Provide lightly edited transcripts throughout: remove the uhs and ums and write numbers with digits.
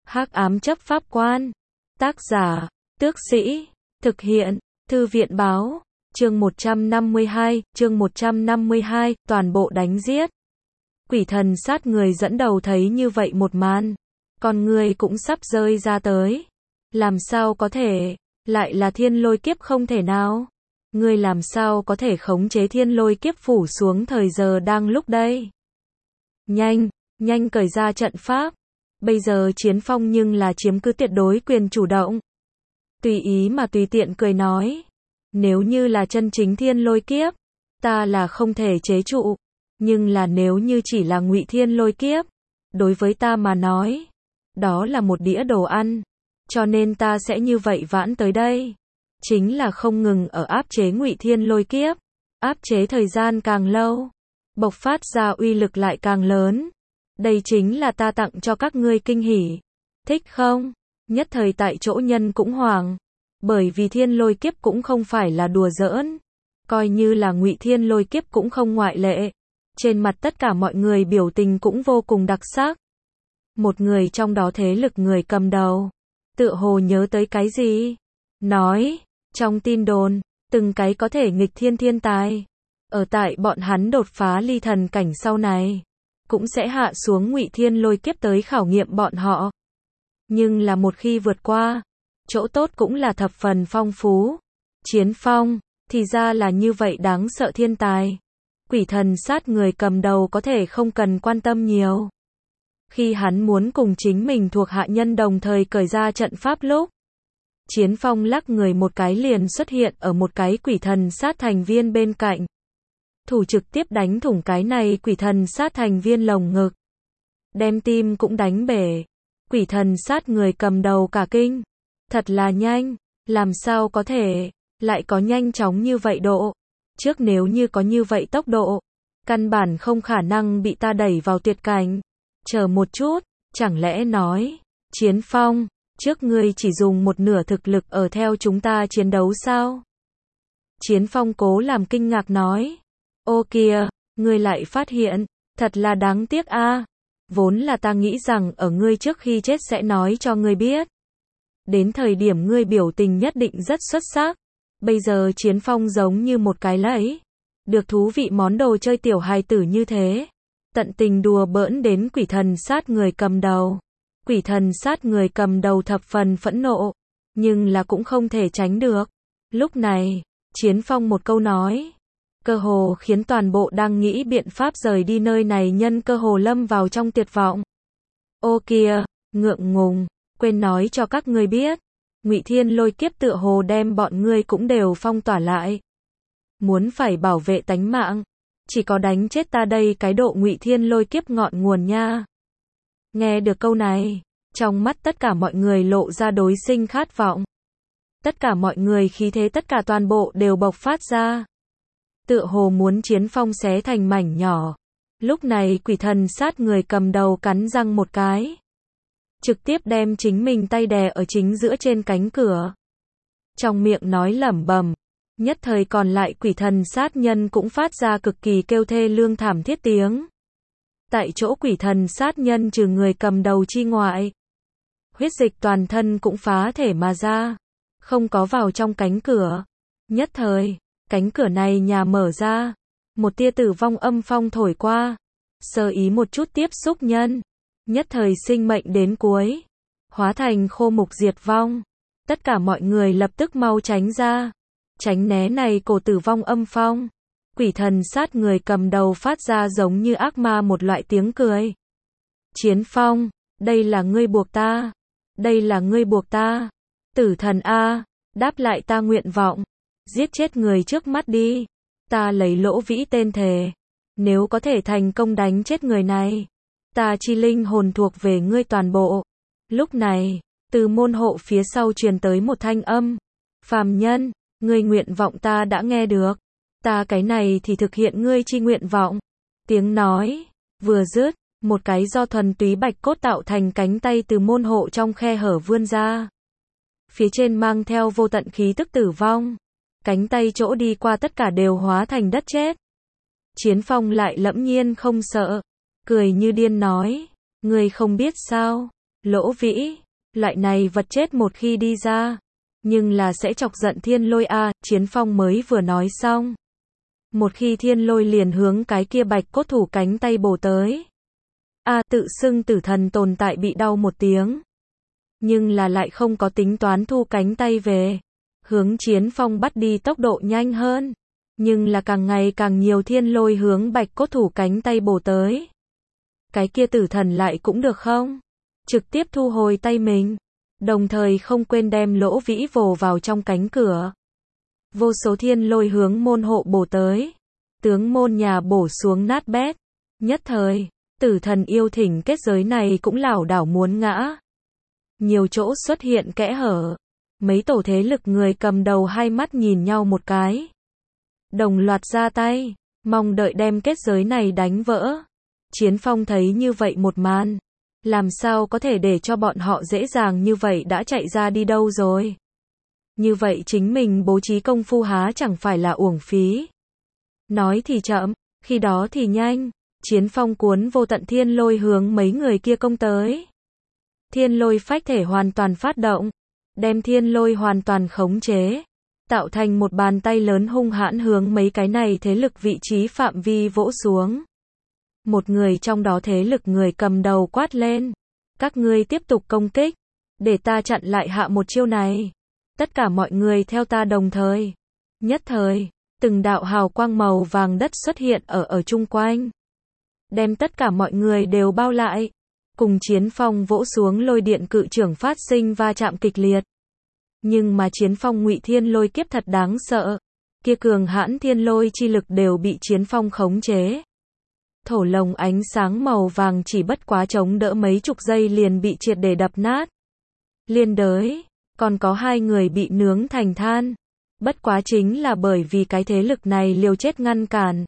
Hắc ám chấp pháp quan. Tác giả, Tước Sĩ. Thực hiện, Thư viện báo. Chương 152, toàn bộ đánh giết. Quỷ thần sát người dẫn đầu thấy như vậy một màn. Con người cũng sắp rơi ra tới. Làm sao có thể, lại là thiên lôi kiếp không thể nào. Ngươi làm sao có thể khống chế thiên lôi kiếp phủ xuống thời giờ đang lúc đây. Nhanh cởi ra trận pháp. Bây giờ Chiến Phong nhưng là chiếm cứ tuyệt đối quyền chủ động. Tùy ý mà tùy tiện cười nói. Nếu như là chân chính thiên lôi kiếp, ta là không thể chế trụ. Nhưng là nếu như chỉ là ngụy thiên lôi kiếp, đối với ta mà nói, đó là một đĩa đồ ăn. Cho nên ta sẽ như vậy vãn tới đây. Chính là không ngừng ở áp chế ngụy thiên lôi kiếp. Áp chế thời gian càng lâu, bộc phát ra uy lực lại càng lớn. Đây chính là ta tặng cho các ngươi kinh hỉ. Thích không? Nhất thời tại chỗ nhân cũng hoảng. Bởi vì thiên lôi kiếp cũng không phải là đùa giỡn. Coi như là ngụy thiên lôi kiếp cũng không ngoại lệ. Trên mặt tất cả mọi người biểu tình cũng vô cùng đặc sắc. Một người trong đó thế lực người cầm đầu, tựa hồ nhớ tới cái gì. Nói, trong tin đồn, từng cái có thể nghịch thiên thiên tài. Ở tại bọn hắn đột phá ly thần cảnh sau này, cũng sẽ hạ xuống ngụy thiên lôi kiếp tới khảo nghiệm bọn họ. Nhưng là một khi vượt qua, chỗ tốt cũng là thập phần phong phú. Chiến Phong, thì ra là như vậy đáng sợ thiên tài. Quỷ thần sát người cầm đầu có thể không cần quan tâm nhiều. Khi hắn muốn cùng chính mình thuộc hạ nhân đồng thời cởi ra trận pháp lúc, Chiến Phong lắc người một cái liền xuất hiện ở một cái quỷ thần sát thành viên bên cạnh. Thủ trực tiếp đánh thủng cái này quỷ thần sát thành viên lồng ngực. Đem tim cũng đánh bể. Quỷ thần sát người cầm đầu cả kinh. Thật là nhanh, làm sao có thể, lại có nhanh chóng như vậy độ. Trước nếu như có như vậy tốc độ, căn bản không khả năng bị ta đẩy vào tuyệt cảnh. Chờ một chút, chẳng lẽ nói, Chiến Phong, trước ngươi chỉ dùng một nửa thực lực ở theo chúng ta chiến đấu sao? Chiến Phong cố làm kinh ngạc nói. Ô kìa, ngươi lại phát hiện, thật là đáng tiếc a. Vốn là ta nghĩ rằng ở ngươi trước khi chết sẽ nói cho ngươi biết. Đến thời điểm ngươi biểu tình nhất định rất xuất sắc. Bây giờ Chiến Phong giống như một cái lẫy. Được thú vị món đồ chơi tiểu hài tử như thế. Tận tình đùa bỡn đến quỷ thần sát người cầm đầu. Quỷ thần sát người cầm đầu thập phần phẫn nộ. Nhưng là cũng không thể tránh được. Lúc này, Chiến Phong một câu nói. Cơ hồ khiến toàn bộ đang nghĩ biện pháp rời đi nơi này nhân cơ hồ lâm vào trong tuyệt vọng. Ô kìa, ngượng ngùng, quên nói cho các ngươi biết. Ngụy thiên lôi kiếp tựa hồ đem bọn ngươi cũng đều phong tỏa lại. Muốn phải bảo vệ tánh mạng, chỉ có đánh chết ta đây cái độ ngụy thiên lôi kiếp ngọn nguồn nha. Nghe được câu này, trong mắt tất cả mọi người lộ ra đối sinh khát vọng. Tất cả mọi người khí thế tất cả toàn bộ đều bộc phát ra. Tựa hồ muốn Chiến Phong xé thành mảnh nhỏ. Lúc này quỷ thần sát người cầm đầu cắn răng một cái. Trực tiếp đem chính mình tay đè ở chính giữa trên cánh cửa. Trong miệng nói lẩm bẩm. Nhất thời còn lại quỷ thần sát nhân cũng phát ra cực kỳ kêu thê lương thảm thiết tiếng. Tại chỗ quỷ thần sát nhân trừ người cầm đầu chi ngoại. Huyết dịch toàn thân cũng phá thể mà ra. Không có vào trong cánh cửa. Nhất thời, cánh cửa này nhà mở ra. Một tia tử vong âm phong thổi qua. Sơ ý một chút tiếp xúc nhân. Nhất thời sinh mệnh đến cuối. Hóa thành khô mục diệt vong. Tất cả mọi người lập tức mau tránh ra. Tránh né này cổ tử vong âm phong. Quỷ thần sát người cầm đầu phát ra giống như ác ma một loại tiếng cười. Chiến Phong, đây là ngươi buộc ta. Đây là ngươi buộc ta. Tử thần A, đáp lại ta nguyện vọng. Giết chết người trước mắt đi. Ta lấy Lỗ Vĩ tên thề. Nếu có thể thành công đánh chết người này, ta chi linh hồn thuộc về ngươi toàn bộ. Lúc này, từ môn hộ phía sau truyền tới một thanh âm. Phàm nhân, ngươi nguyện vọng ta đã nghe được. Ta cái này thì thực hiện ngươi chi nguyện vọng. Tiếng nói, vừa dứt, một cái do thuần túy bạch cốt tạo thành cánh tay từ môn hộ trong khe hở vươn ra. Phía trên mang theo vô tận khí tức tử vong. Cánh tay chỗ đi qua tất cả đều hóa thành đất chết. Chiến Phong lại lẫm nhiên không sợ. Cười như điên nói. Ngươi không biết sao. Lỗ Vĩ, loại này vật chết một khi đi ra, nhưng là sẽ chọc giận Thiên Lôi a, Chiến Phong mới vừa nói xong. Một khi Thiên Lôi liền hướng cái kia bạch cốt thủ cánh tay bổ tới. Tự xưng tử thần tồn tại bị đau một tiếng. Nhưng là lại không có tính toán thu cánh tay về. Hướng Chiến Phong bắt đi tốc độ nhanh hơn. Nhưng là càng ngày càng nhiều Thiên Lôi hướng bạch cốt thủ cánh tay bổ tới. Cái kia tử thần lại cũng được không? Trực tiếp thu hồi tay mình. Đồng thời không quên đem Lỗ Vĩ vồ vào trong cánh cửa. Vô số Thiên Lôi hướng môn hộ bổ tới. Tướng môn nhà bổ xuống nát bét. Nhất thời, tử thần yêu thỉnh kết giới này cũng lảo đảo muốn ngã. Nhiều chỗ xuất hiện kẽ hở. Mấy tổ thế lực người cầm đầu hai mắt nhìn nhau một cái. Đồng loạt ra tay, mong đợi đem kết giới này đánh vỡ. Chiến Phong thấy như vậy một màn. Làm sao có thể để cho bọn họ dễ dàng như vậy đã chạy ra đi đâu rồi. Như vậy chính mình bố trí công phu há chẳng phải là uổng phí. Nói thì chậm, khi đó thì nhanh. Chiến Phong cuốn vô tận Thiên Lôi hướng mấy người kia công tới. Thiên Lôi phách thể hoàn toàn phát động, đem Thiên Lôi hoàn toàn khống chế, tạo thành một bàn tay lớn hung hãn hướng mấy cái này thế lực vị trí phạm vi vỗ xuống. Một người trong đó thế lực người cầm đầu quát lên, các ngươi tiếp tục công kích, để ta chặn lại hạ một chiêu này. Tất cả mọi người theo ta đồng thời. Nhất thời, từng đạo hào quang màu vàng đất xuất hiện ở chung quanh. Đem tất cả mọi người đều bao lại. Cùng Chiến Phong vỗ xuống lôi điện cự trưởng phát sinh va chạm kịch liệt. Nhưng mà Chiến Phong ngụy Thiên Lôi kiếp thật đáng sợ. Kia cường hãn Thiên Lôi chi lực đều bị Chiến Phong khống chế. Thổ lồng ánh sáng màu vàng chỉ bất quá chống đỡ mấy chục giây liền bị triệt để đập nát. Liên đới, còn có hai người bị nướng thành than. Bất quá chính là bởi vì cái thế lực này liều chết ngăn cản.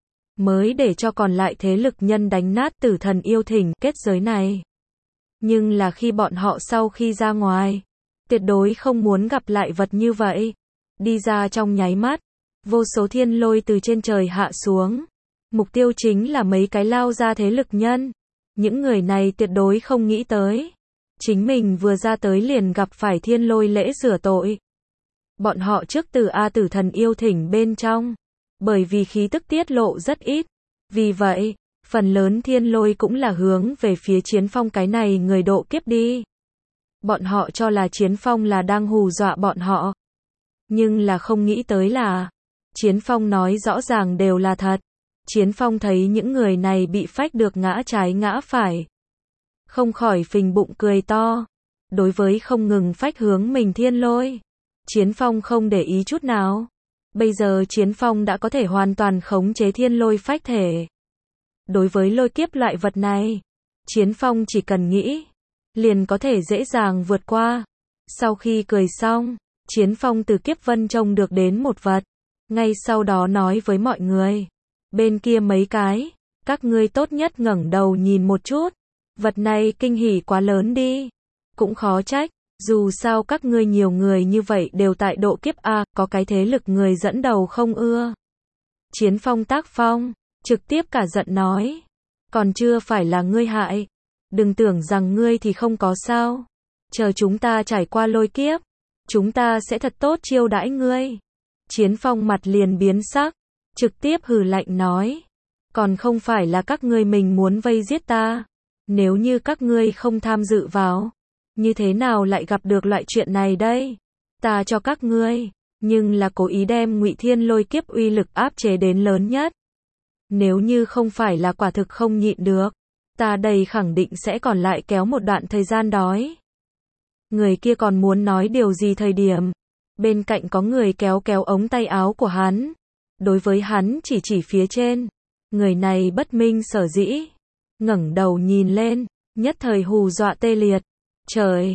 Mới để cho còn lại thế lực nhân đánh nát tử thần yêu thỉnh kết giới này. Nhưng là khi bọn họ sau khi ra ngoài, tuyệt đối không muốn gặp lại vật như vậy. Đi ra trong nháy mắt, vô số Thiên Lôi từ trên trời hạ xuống. Mục tiêu chính là mấy cái lao ra thế lực nhân. Những người này tuyệt đối không nghĩ tới. Chính mình vừa ra tới liền gặp phải Thiên Lôi lễ rửa tội. Bọn họ trước từ tử thần yêu thỉnh bên trong. Bởi vì khí tức tiết lộ rất ít. Vì vậy, phần lớn Thiên Lôi cũng là hướng về phía Chiến Phong cái này người độ kiếp đi. Bọn họ cho là Chiến Phong là đang hù dọa bọn họ. Nhưng là không nghĩ tới là Chiến Phong nói rõ ràng đều là thật. Chiến Phong thấy những người này bị phách được ngã trái ngã phải. Không khỏi phình bụng cười to. Đối với không ngừng phách hướng mình Thiên Lôi, Chiến Phong không để ý chút nào. Bây giờ Chiến Phong đã có thể hoàn toàn khống chế Thiên Lôi phách thể. Đối với lôi kiếp loại vật này, Chiến Phong chỉ cần nghĩ, liền có thể dễ dàng vượt qua. Sau khi cười xong, Chiến Phong từ kiếp vân trông được đến một vật. Ngay sau đó nói với mọi người, bên kia mấy cái, các ngươi tốt nhất ngẩng đầu nhìn một chút. Vật này kinh hỉ quá lớn đi. Cũng khó trách, dù sao các ngươi nhiều người như vậy đều tại độ kiếp A, có cái thế lực người dẫn đầu không ưa. Chiến Phong tác phong, trực tiếp cả giận nói, còn chưa phải là ngươi hại. Đừng tưởng rằng ngươi thì không có sao. Chờ chúng ta trải qua lôi kiếp, chúng ta sẽ thật tốt chiêu đãi ngươi. Chiến Phong mặt liền biến sắc, trực tiếp hừ lạnh nói, còn không phải là các ngươi mình muốn vây giết ta. Nếu như các ngươi không tham dự vào, như thế nào lại gặp được loại chuyện này đây? Ta cho các ngươi, nhưng là cố ý đem ngụy Thiên Lôi kiếp uy lực áp chế đến lớn nhất. Nếu như không phải là quả thực không nhịn được, ta đây khẳng định sẽ còn lại kéo một đoạn thời gian đói. Người kia còn muốn nói điều gì thời điểm, bên cạnh có người kéo kéo ống tay áo của hắn. Đối với hắn chỉ phía trên. Người này bất minh sở dĩ, ngẩng đầu nhìn lên, nhất thời hù dọa tê liệt. Trời,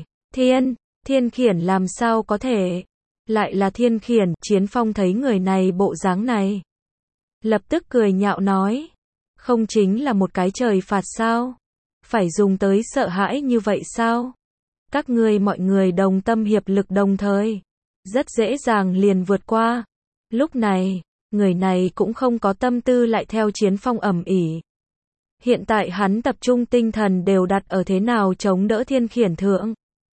Thiên Khiển làm sao có thể? Lại là Thiên Khiển. Chiến Phong thấy người này bộ dáng này, lập tức cười nhạo nói, không chính là một cái trời phạt sao? Phải dùng tới sợ hãi như vậy sao? Các ngươi mọi người đồng tâm hiệp lực đồng thời, rất dễ dàng liền vượt qua. Lúc này, người này cũng không có tâm tư lại theo Chiến Phong ầm ĩ. Hiện tại hắn tập trung tinh thần đều đặt ở thế nào chống đỡ Thiên Khiển thượng.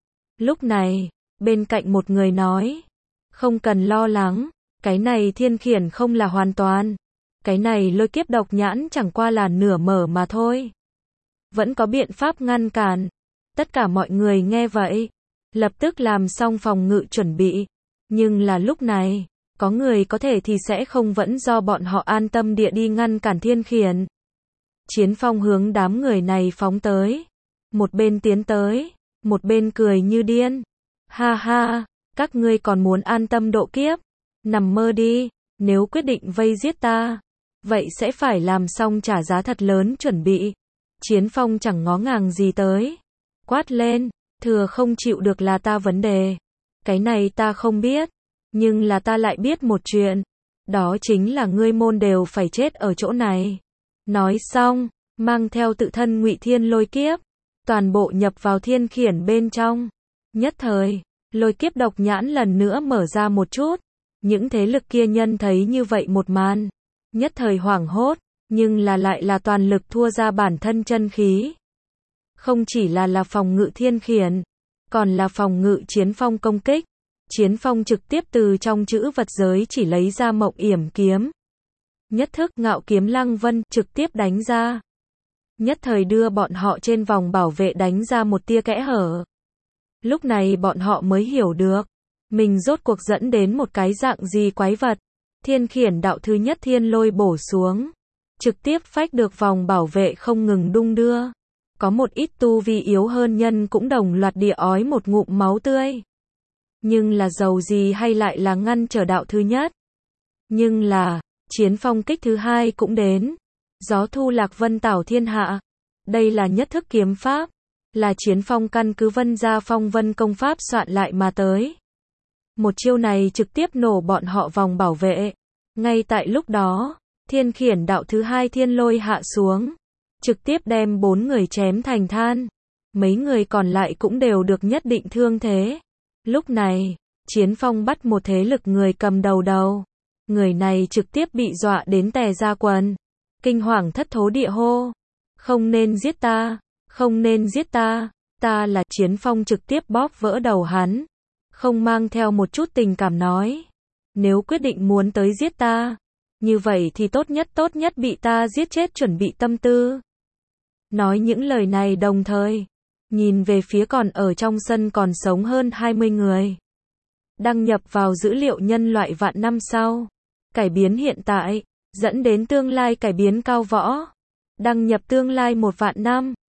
Lúc này, bên cạnh một người nói, không cần lo lắng, cái này Thiên Khiển không là hoàn toàn. Cái này lôi kiếp độc nhãn chẳng qua là nửa mở mà thôi. Vẫn có biện pháp ngăn cản. Tất cả mọi người nghe vậy, lập tức làm xong phòng ngự chuẩn bị. Nhưng là lúc này, có người có thể thì sẽ không vẫn do bọn họ an tâm địa đi ngăn cản Thiên Khiển. Chiến Phong hướng đám người này phóng tới. Một bên tiến tới, một bên cười như điên. Ha ha, các ngươi còn muốn an tâm độ kiếp. Nằm mơ đi, nếu quyết định vây giết ta, vậy sẽ phải làm xong trả giá thật lớn chuẩn bị. Chiến Phong chẳng ngó ngàng gì tới. Quát lên, thừa không chịu được là ta vấn đề. Cái này ta không biết. Nhưng là ta lại biết một chuyện. Đó chính là ngươi môn đều phải chết ở chỗ này. Nói xong, mang theo tự thân Ngụy Thiên lôi kiếp. Toàn bộ nhập vào Thiên Khiển bên trong. Nhất thời, lôi kiếp độc nhãn lần nữa mở ra một chút. Những thế lực kia nhân thấy như vậy một màn. Nhất thời hoảng hốt, nhưng là lại là toàn lực thua ra bản thân chân khí. Không chỉ là phòng ngự Thiên Khiển, còn là phòng ngự Chiến Phong công kích. Chiến Phong trực tiếp từ trong chữ vật giới chỉ lấy ra Mộng Yểm kiếm. Nhất thức Ngạo kiếm Lăng Vân trực tiếp đánh ra. Nhất thời đưa bọn họ trên vòng bảo vệ đánh ra một tia kẽ hở. Lúc này bọn họ mới hiểu được, mình rốt cuộc dẫn đến một cái dạng gì quái vật. Thiên Khiển đạo thứ nhất thiên lôi bổ xuống, trực tiếp phách được vòng bảo vệ không ngừng đung đưa. Có một ít tu vi yếu hơn nhân cũng đồng loạt địa ói một ngụm máu tươi. Nhưng là dầu gì hay lại là ngăn trở đạo thứ nhất. Nhưng là, Chiến Phong kích thứ hai cũng đến. Gió thu lạc vân tảo thiên hạ. Đây là nhất thức kiếm pháp. Là Chiến Phong căn cứ vân gia phong vân công pháp soạn lại mà tới. Một chiêu này trực tiếp nổ bọn họ vòng bảo vệ. Ngay tại lúc đó, Thiên Khiển đạo thứ hai thiên lôi hạ xuống. Trực tiếp đem 4 người chém thành than. Mấy người còn lại cũng đều được nhất định thương thế. Lúc này, Chiến Phong bắt một thế lực người cầm đầu. Người này trực tiếp bị dọa đến tè ra quần. Kinh hoàng thất thố địa hô. Không nên giết ta, không nên giết ta, ta là Chiến Phong trực tiếp bóp vỡ đầu hắn. Không mang theo một chút tình cảm nói. Nếu quyết định muốn tới giết ta, như vậy thì tốt nhất bị ta giết chết chuẩn bị tâm tư. Nói những lời này đồng thời, nhìn về phía còn ở trong sân còn sống hơn 20 người. Đăng nhập vào dữ liệu nhân loại vạn năm sau. Cải biến hiện tại, dẫn đến tương lai cải biến cao võ. Đăng nhập tương lai 1 vạn năm.